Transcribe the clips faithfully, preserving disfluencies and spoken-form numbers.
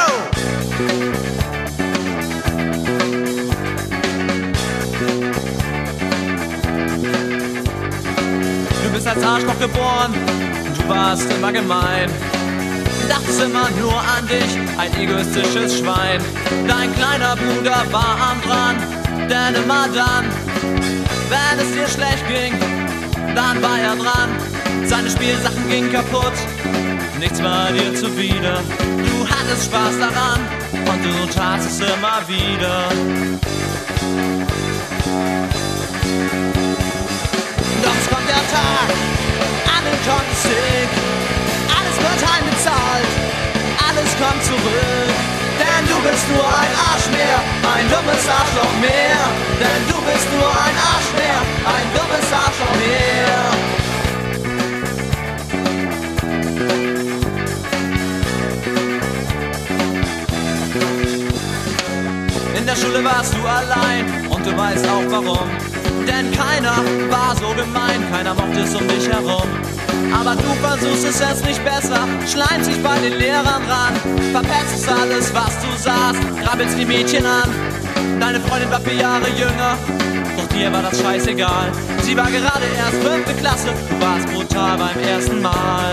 Du bist als Arschloch geboren, du warst immer gemein. Dachtest immer nur an dich, ein egoistisches Schwein. Dein kleiner Bruder war arm dran, denn immer dann, wenn es dir schlecht ging, dann war er dran. Seine Spielsachen gingen kaputt, nichts war dir zuwider. Du hattest Spaß daran und du tatst es immer wieder. Doch es kommt der Tag an den Kontostick, alles wird heimgezahlt, alles kommt zurück. Denn du bist nur ein Arsch mehr, ein dummes Arschloch mehr. Denn du bist nur ein Arsch mehr, ein dummes Arschloch mehr. In der Schule warst du allein und du weißt auch warum. Denn keiner war so gemein, keiner mochte es um dich herum. Aber du versuchst es jetzt nicht besser, schleimst dich bei den Lehrern ran, verpetzt alles, was du sahst, krabbelst die Mädchen an. Deine Freundin war vier Jahre jünger, doch dir war das scheißegal. Sie war gerade erst fünfte Klasse, du warst brutal beim ersten Mal.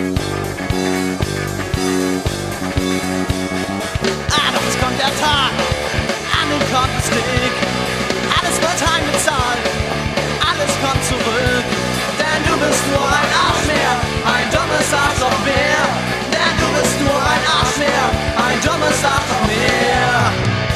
Ah, doch es kommt der Tag an den Kontostick, alles wird heimgezahlt, alles kommt zurück. Denn du bist nur ein Arsch mehr, ein dummes Arschloch mehr. Denn du bist nur ein Arsch mehr, ein dummes Arschloch mehr.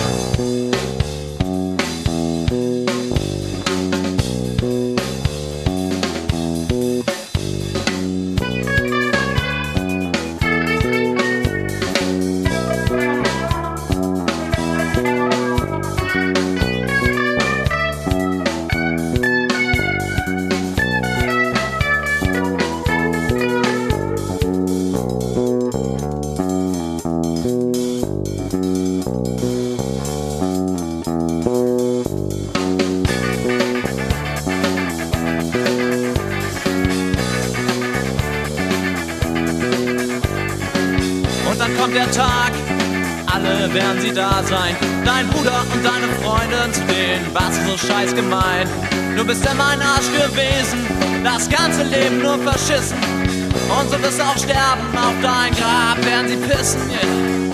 Und dann kommt der Tag, alle werden sie da sein. Dein Bruder und deine Freundin, zu denen warst du so scheiß gemein. Du bist immer ein Arsch gewesen, das ganze Leben nur verschissen. Und so wirst du auch sterben, auf dein Grab werden sie pissen, yeah.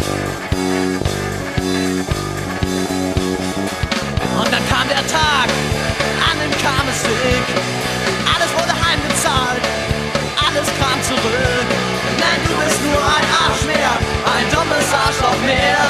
Und dann kam der Tag, an dem kam es dick. Alles wurde heimgezahlt, alles kam zurück. Denn du bist nur ein Arsch mehr, ein dummes Arschloch mehr.